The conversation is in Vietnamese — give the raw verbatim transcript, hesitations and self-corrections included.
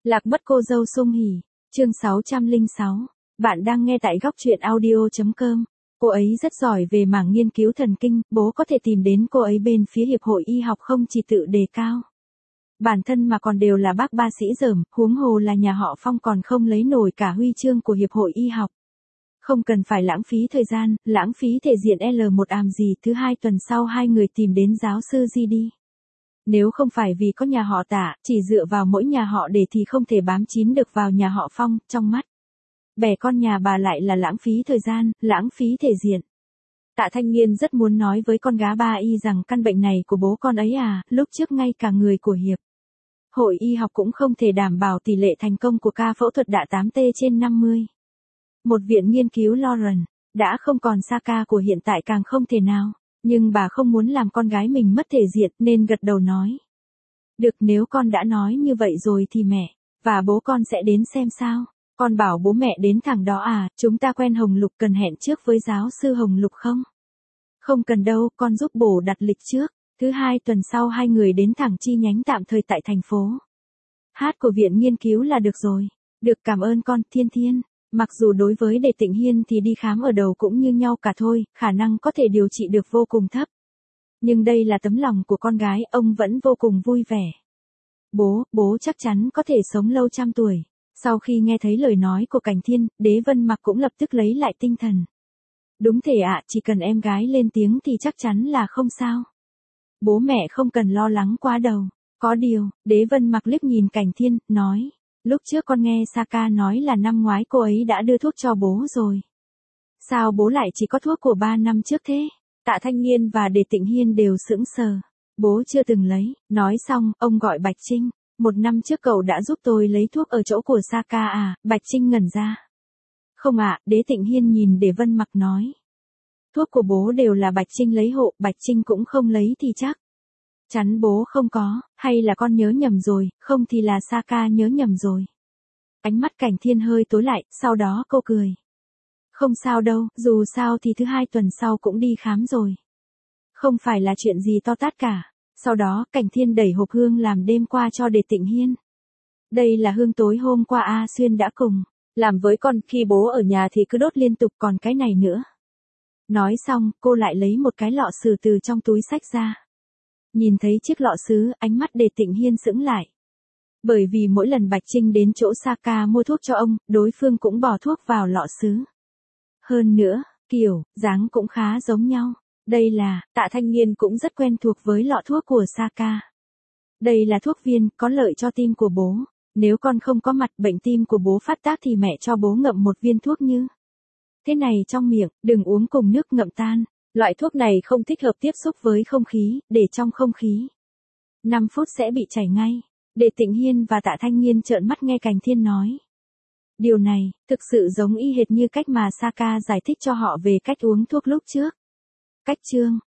Lạc mất cô dâu Sung Hỉ, chương sáu trăm lẻ sáu. Bạn đang nghe tại góc truyện audio chấm com. Cô ấy rất giỏi về mảng nghiên cứu thần kinh, bố có thể tìm đến cô ấy bên phía Hiệp hội Y học không chỉ tự đề cao. Bản thân mà còn đều là bác ba sĩ dởm, huống hồ là nhà họ Phong còn không lấy nổi cả huy chương của Hiệp hội Y học. Không cần phải lãng phí thời gian, lãng phí thể diện L một àm gì. Thứ hai tuần sau hai người tìm đến giáo sư Di đi. Nếu không phải vì có nhà họ Tạ, chỉ dựa vào mỗi nhà họ để thì không thể bám chín được vào nhà họ Phong, trong mắt. Bè con nhà bà lại là lãng phí thời gian, lãng phí thể diện. Tạ Thanh Nghiên rất muốn nói với con gái ba y rằng căn bệnh này của bố con ấy à, lúc trước ngay cả người của Hiệp hội Y học cũng không thể đảm bảo tỷ lệ thành công của ca phẫu thuật đạ tám T trên năm mươi. Một viện nghiên cứu Lawrence, đã không còn Saka của hiện tại càng không thể nào. Nhưng bà không muốn làm con gái mình mất thể diện nên gật đầu nói. Được, nếu con đã nói như vậy rồi thì mẹ và bố con sẽ đến xem sao. Con bảo bố mẹ đến thẳng đó à, chúng ta quen Hồng Lục, cần hẹn trước với giáo sư Hồng Lục không? Không cần đâu, con giúp bố đặt lịch trước. Thứ hai tuần sau hai người đến thẳng chi nhánh tạm thời tại thành phố Hát của viện nghiên cứu là được rồi. Được, cảm ơn con, Thiên Thiên. Mặc dù đối với Đề Tịnh Hiên thì đi khám ở đầu cũng như nhau cả thôi, khả năng có thể điều trị được vô cùng thấp. Nhưng đây là tấm lòng của con gái, ông vẫn vô cùng vui vẻ. Bố, bố chắc chắn có thể sống lâu trăm tuổi. Sau khi nghe thấy lời nói của Cảnh Thiên, Đế Vân Mặc cũng lập tức lấy lại tinh thần. Đúng thể ạ, chỉ cần em gái lên tiếng thì chắc chắn là không sao. Bố mẹ không cần lo lắng quá đâu. Có điều, Đế Vân Mặc liếc nhìn Cảnh Thiên, nói. Lúc trước con nghe Saka nói là năm ngoái cô ấy đã đưa thuốc cho bố rồi. Sao bố lại chỉ có thuốc của ba năm trước thế? Tạ Thanh Nghiên và Đề Tịnh Hiên đều sững sờ. Bố chưa từng lấy. Nói xong, ông gọi Bạch Trinh. Một năm trước cậu đã giúp tôi lấy thuốc ở chỗ của Saka à? Bạch Trinh ngẩn ra. Không ạ, Đế Tịnh Hiên nhìn Đề Vân Mặc nói. Thuốc của bố đều là Bạch Trinh lấy hộ, Bạch Trinh cũng không lấy thì chắc chắn bố không có, hay là con nhớ nhầm rồi, không thì là Saka nhớ nhầm rồi. Ánh mắt Cảnh Thiên hơi tối lại, sau đó cô cười. Không sao đâu, dù sao thì thứ hai tuần sau cũng đi khám rồi. Không phải là chuyện gì to tát cả. Sau đó, Cảnh Thiên đẩy hộp hương làm đêm qua cho Đề Tịnh Hiên. Đây là hương tối hôm qua A Xuyên đã cùng làm với con, khi bố ở nhà thì cứ đốt liên tục, còn cái này nữa. Nói xong, cô lại lấy một cái lọ sứ từ trong túi xách ra. Nhìn thấy chiếc lọ sứ, ánh mắt Đề Tịnh Hiên sững lại. Bởi vì mỗi lần Bạch Trinh đến chỗ Saka mua thuốc cho ông, đối phương cũng bỏ thuốc vào lọ sứ. Hơn nữa, kiểu, dáng cũng khá giống nhau. Đây là, Tạ Thanh Nghiên cũng rất quen thuộc với lọ thuốc của Saka. Đây là thuốc viên, có lợi cho tim của bố. Nếu con không có mặt bệnh tim của bố phát tác thì mẹ cho bố ngậm một viên thuốc như thế này trong miệng, đừng uống cùng nước ngậm tan. Loại thuốc này không thích hợp tiếp xúc với không khí, để trong không khí năm phút sẽ bị chảy ngay. Đề Tịnh Hiên và Tạ Thanh Nghiên trợn mắt nghe Cảnh Thiên nói. Điều này, thực sự giống y hệt như cách mà Saka giải thích cho họ về cách uống thuốc lúc trước. Cách chương